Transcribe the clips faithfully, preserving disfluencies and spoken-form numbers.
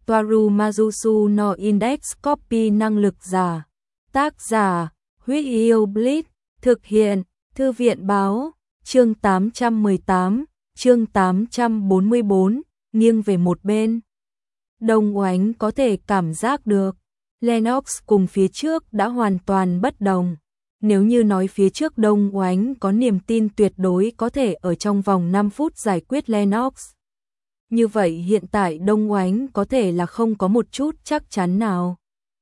Toaru Majusu no Index Copy năng lực giả. Tác giả, Huyết Yêu Blitz, thực hiện, Thư viện báo, chương tám trăm mười tám, chương tám trăm bốn mươi bốn, nghiêng về một bên. Đông Oánh có thể cảm giác được, Lennox cùng phía trước đã hoàn toàn bất đồng. Nếu như nói phía trước Đông Oánh có niềm tin tuyệt đối có thể ở trong vòng năm phút giải quyết Lennox. Như vậy hiện tại Đông Oánh có thể là không có một chút chắc chắn nào.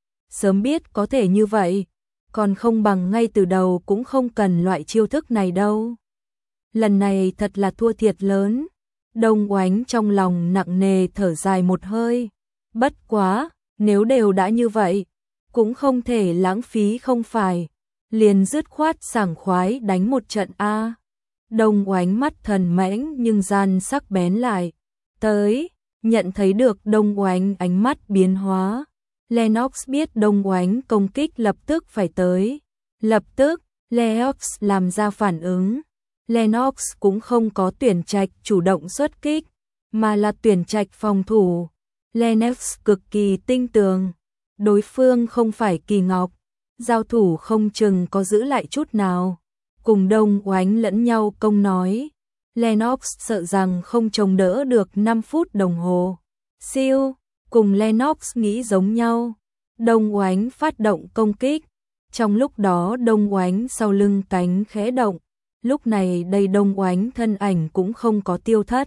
Sớm biết có thể như vậy, còn không bằng ngay từ đầu cũng không cần loại chiêu thức này đâu. Lần này thật là thua thiệt lớn. Đông Oánh trong lòng nặng nề thở dài một hơi. Bất quá, nếu đều đã như vậy, cũng không thể lãng phí không phải. Liền dứt khoát sảng khoái đánh một trận A. Đông Oánh mắt thần mãnh nhưng gian sắc bén lại. Tới, nhận thấy được Đông Oánh ánh mắt biến hóa. Lennox biết Đông Oánh công kích lập tức phải tới. Lập tức, Lennox làm ra phản ứng. Lennox cũng không có tuyển trạch chủ động xuất kích, mà là tuyển trạch phòng thủ. Lennox cực kỳ tinh tường. Đối phương không phải Kỳ Ngọc. Giao thủ không chừng có giữ lại chút nào. Cùng Đông Oánh lẫn nhau công nói. Lennox sợ rằng không chống đỡ được năm phút đồng hồ. Siêu, cùng Lennox nghĩ giống nhau. Đông Oánh phát động công kích. Trong lúc đó Đông Oánh sau lưng cánh khẽ động. Lúc này đây Đông Oánh thân ảnh cũng không có tiêu thất.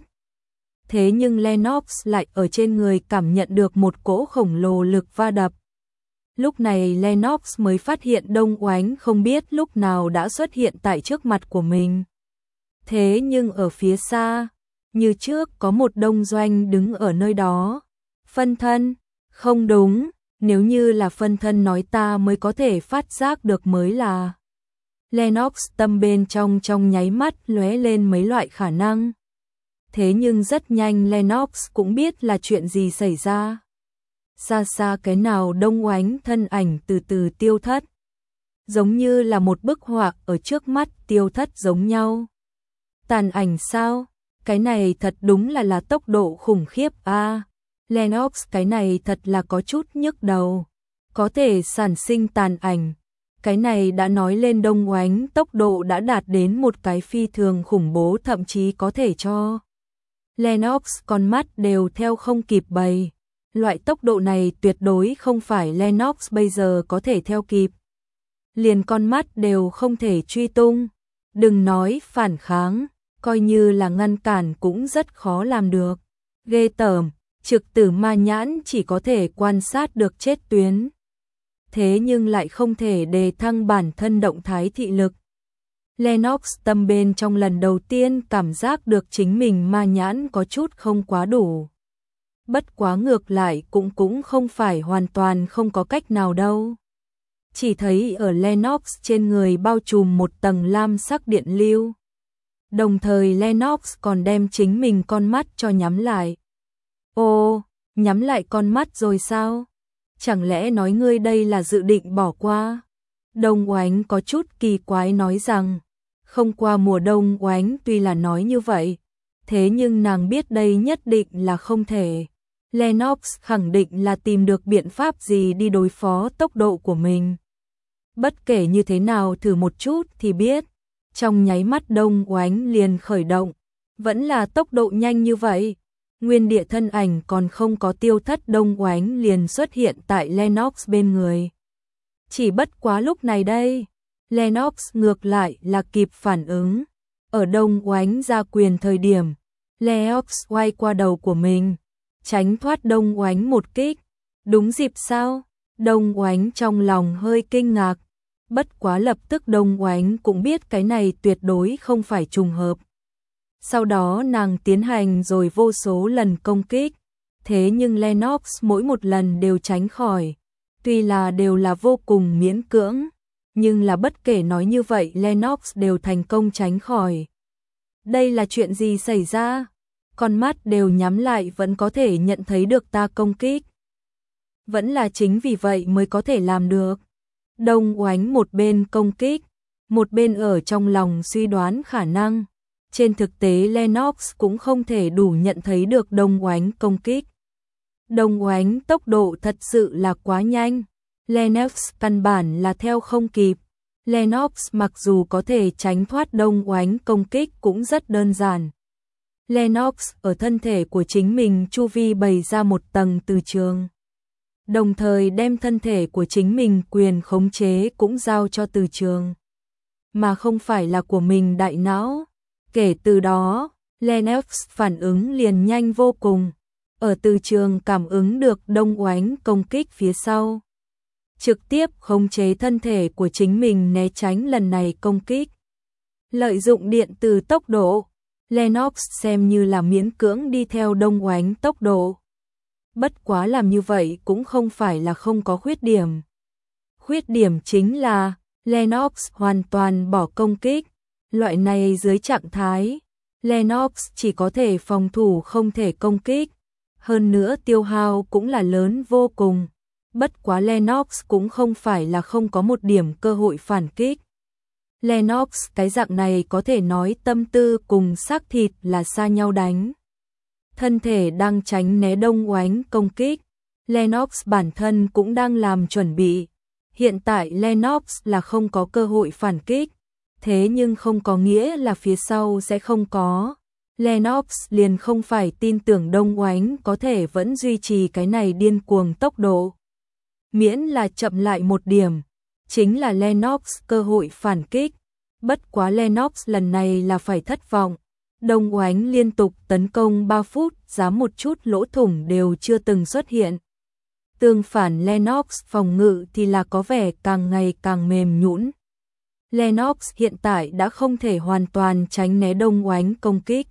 Thế nhưng Lennox lại ở trên người cảm nhận được một cỗ khổng lồ lực va đập. Lúc này Lennox mới phát hiện Đông Oánh không biết lúc nào đã xuất hiện tại trước mặt của mình. Thế nhưng ở phía xa, như trước có một Đông Doanh đứng ở nơi đó. Phân thân, không đúng, nếu như là phân thân nói ta mới có thể phát giác được mới là. Lennox tâm bên trong trong nháy mắt lóe lên mấy loại khả năng. Thế nhưng rất nhanh Lennox cũng biết là chuyện gì xảy ra. Xa xa cái nào Đông Oánh thân ảnh từ từ tiêu thất. Giống như là một bức họa ở trước mắt tiêu thất giống nhau. Tàn ảnh sao? Cái này thật đúng là là tốc độ khủng khiếp a. À, Lennox cái này thật là có chút nhức đầu. Có thể sản sinh tàn ảnh. Cái này đã nói lên Đông Oánh tốc độ đã đạt đến một cái phi thường khủng bố, thậm chí có thể cho Lennox con mắt đều theo không kịp bày. Loại tốc độ này tuyệt đối không phải Lennox bây giờ có thể theo kịp. Liền con mắt đều không thể truy tung. Đừng nói phản kháng, coi như là ngăn cản cũng rất khó làm được. Ghê tởm, trực tử ma nhãn chỉ có thể quan sát được chết tuyến. Thế nhưng lại không thể đề thăng bản thân động thái thị lực. Lennox tâm bên trong lần đầu tiên cảm giác được chính mình ma nhãn có chút không quá đủ. Bất quá ngược lại cũng cũng không phải hoàn toàn không có cách nào đâu. Chỉ thấy ở Lennox trên người bao trùm một tầng lam sắc điện lưu. Đồng thời Lennox còn đem chính mình con mắt cho nhắm lại. Ô, nhắm lại con mắt rồi sao? Chẳng lẽ nói ngươi đây là dự định bỏ qua? Đông Oánh có chút kỳ quái nói rằng, không qua mùa đông Oánh tuy là nói như vậy, thế nhưng nàng biết đây nhất định là không thể. Lennox khẳng định là tìm được biện pháp gì đi đối phó tốc độ của mình. Bất kể như thế nào thử một chút thì biết, trong nháy mắt Đông Oánh liền khởi động, vẫn là tốc độ nhanh như vậy. Nguyên địa thân ảnh còn không có tiêu thất Đông Oánh liền xuất hiện tại Lennox bên người. Chỉ bất quá lúc này đây, Lennox ngược lại là kịp phản ứng. Ở Đông Oánh ra quyền thời điểm, Lennox quay qua đầu của mình, tránh thoát Đông Oánh một kích. Đúng dịp sao? Đông Oánh trong lòng hơi kinh ngạc. Bất quá lập tức Đông Oánh cũng biết cái này tuyệt đối không phải trùng hợp. Sau đó nàng tiến hành rồi vô số lần công kích. Thế nhưng Lennox mỗi một lần đều tránh khỏi. Tuy là đều là vô cùng miễn cưỡng, nhưng là bất kể nói như vậy Lennox đều thành công tránh khỏi. Đây là chuyện gì xảy ra? Con mắt đều nhắm lại vẫn có thể nhận thấy được ta công kích. Vẫn là chính vì vậy mới có thể làm được. Đông Oánh một bên công kích, một bên ở trong lòng suy đoán khả năng. Trên thực tế Lennox cũng không thể đủ nhận thấy được Đông Oánh công kích. Đông Oánh tốc độ thật sự là quá nhanh. Lennox căn bản là theo không kịp. Lennox mặc dù có thể tránh thoát Đông Oánh công kích cũng rất đơn giản. Lennox ở thân thể của chính mình chu vi bày ra một tầng từ trường. Đồng thời đem thân thể của chính mình quyền khống chế cũng giao cho từ trường. Mà không phải là của mình đại não. Kể từ đó, Lennox phản ứng liền nhanh vô cùng. Ở từ trường cảm ứng được Đông Oánh công kích phía sau. Trực tiếp khống chế thân thể của chính mình né tránh lần này công kích. Lợi dụng điện từ tốc độ, Lennox xem như là miễn cưỡng đi theo Đông Oánh tốc độ. Bất quá làm như vậy cũng không phải là không có khuyết điểm. Khuyết điểm chính là Lennox hoàn toàn bỏ công kích. Loại này dưới trạng thái, Lennox chỉ có thể phòng thủ không thể công kích. Hơn nữa tiêu hao cũng là lớn vô cùng. Bất quá Lennox cũng không phải là không có một điểm cơ hội phản kích. Lennox cái dạng này có thể nói tâm tư cùng xác thịt là xa nhau đánh. Thân thể đang tránh né Đông Oánh công kích. Lennox bản thân cũng đang làm chuẩn bị. Hiện tại Lennox là không có cơ hội phản kích. Thế nhưng không có nghĩa là phía sau sẽ không có. Lennox liền không phải tin tưởng Đông Oánh có thể vẫn duy trì cái này điên cuồng tốc độ. Miễn là chậm lại một điểm, chính là Lennox cơ hội phản kích. Bất quá Lennox lần này là phải thất vọng. Đông Oánh liên tục tấn công ba phút, dám một chút lỗ thủng đều chưa từng xuất hiện. Tương phản Lennox phòng ngự thì là có vẻ càng ngày càng mềm nhũn. Lennox hiện tại đã không thể hoàn toàn tránh né Đông Oánh công kích.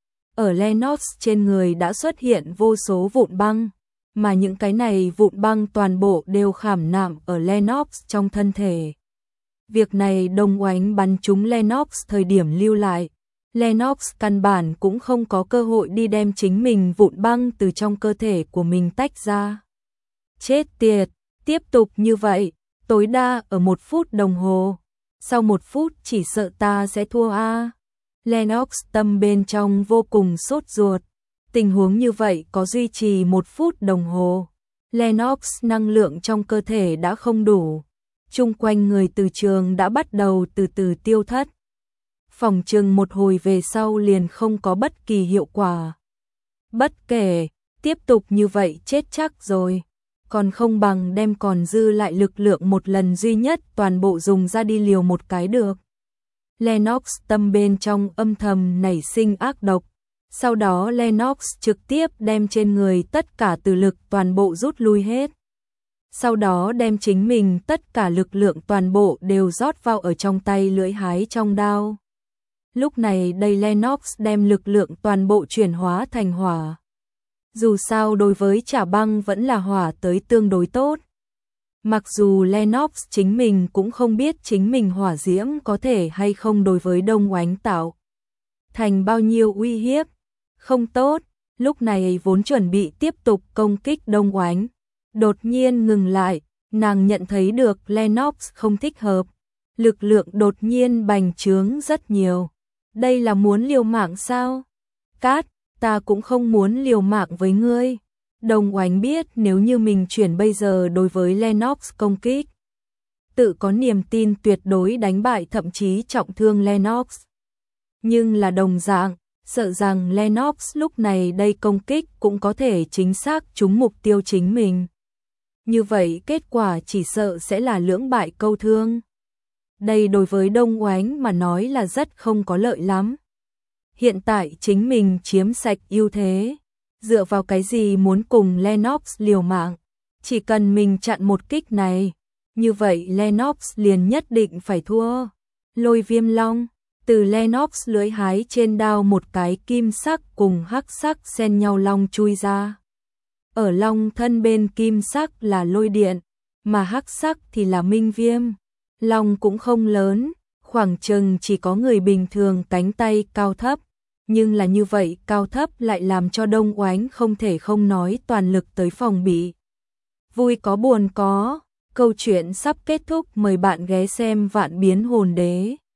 Ở Lennox trên người đã xuất hiện vô số vụn băng, mà những cái này vụn băng toàn bộ đều khảm nạm ở Lennox trong thân thể. Việc này Đông Oánh bắn trúng Lennox thời điểm lưu lại. Lennox căn bản cũng không có cơ hội đi đem chính mình vụn băng từ trong cơ thể của mình tách ra. Chết tiệt, tiếp tục như vậy, tối đa ở một phút đồng hồ. Sau một phút chỉ sợ ta sẽ thua a. Lennox tâm bên trong vô cùng sốt ruột. Tình huống như vậy có duy trì một phút đồng hồ. Lennox năng lượng trong cơ thể đã không đủ. Chung quanh người từ trường đã bắt đầu từ từ tiêu thất. Phòng chừng một hồi về sau liền không có bất kỳ hiệu quả. Bất kể, tiếp tục như vậy chết chắc rồi. Còn không bằng đem còn dư lại lực lượng một lần duy nhất toàn bộ dùng ra đi liều một cái được. Lennox tâm bên trong âm thầm nảy sinh ác độc. Sau đó Lennox trực tiếp đem trên người tất cả từ lực toàn bộ rút lui hết. Sau đó đem chính mình tất cả lực lượng toàn bộ đều rót vào ở trong tay lưỡi hái trong đao. Lúc này đây Lennox đem lực lượng toàn bộ chuyển hóa thành hỏa. Dù sao đối với Chả Băng vẫn là hỏa tới tương đối tốt. Mặc dù Lennox chính mình cũng không biết chính mình hỏa diễm có thể hay không đối với Đông Oánh tạo thành bao nhiêu uy hiếp. Không tốt, lúc này vốn chuẩn bị tiếp tục công kích Đông Oánh. Đột nhiên ngừng lại, nàng nhận thấy được Lennox không thích hợp. Lực lượng đột nhiên bành trướng rất nhiều. Đây là muốn liều mạng sao? Cát, ta cũng không muốn liều mạng với ngươi. Đông Oánh biết nếu như mình chuyển bây giờ đối với Lennox công kích. Tự có niềm tin tuyệt đối đánh bại thậm chí trọng thương Lennox. Nhưng là đồng dạng, sợ rằng Lennox lúc này đây công kích cũng có thể chính xác trúng mục tiêu chính mình. Như vậy kết quả chỉ sợ sẽ là lưỡng bại câu thương. Đây đối với Đông Oánh mà nói là rất không có lợi lắm. Hiện tại chính mình chiếm sạch ưu thế. Dựa vào cái gì muốn cùng Lennox liều mạng? Chỉ cần mình chặn một kích này, như vậy Lennox liền nhất định phải thua. Lôi Viêm Long, từ Lennox lưỡi hái trên đao một cái kim sắc cùng hắc sắc xen nhau long chui ra. Ở long thân bên kim sắc là lôi điện, mà hắc sắc thì là minh viêm. Long cũng không lớn, khoảng chừng chỉ có người bình thường cánh tay cao thấp. Nhưng là như vậy cao thấp lại làm cho Đông Oánh không thể không nói toàn lực tới phòng bị. Vui có buồn có, câu chuyện sắp kết thúc, mời bạn ghé xem Vạn Biến Hồn Đế.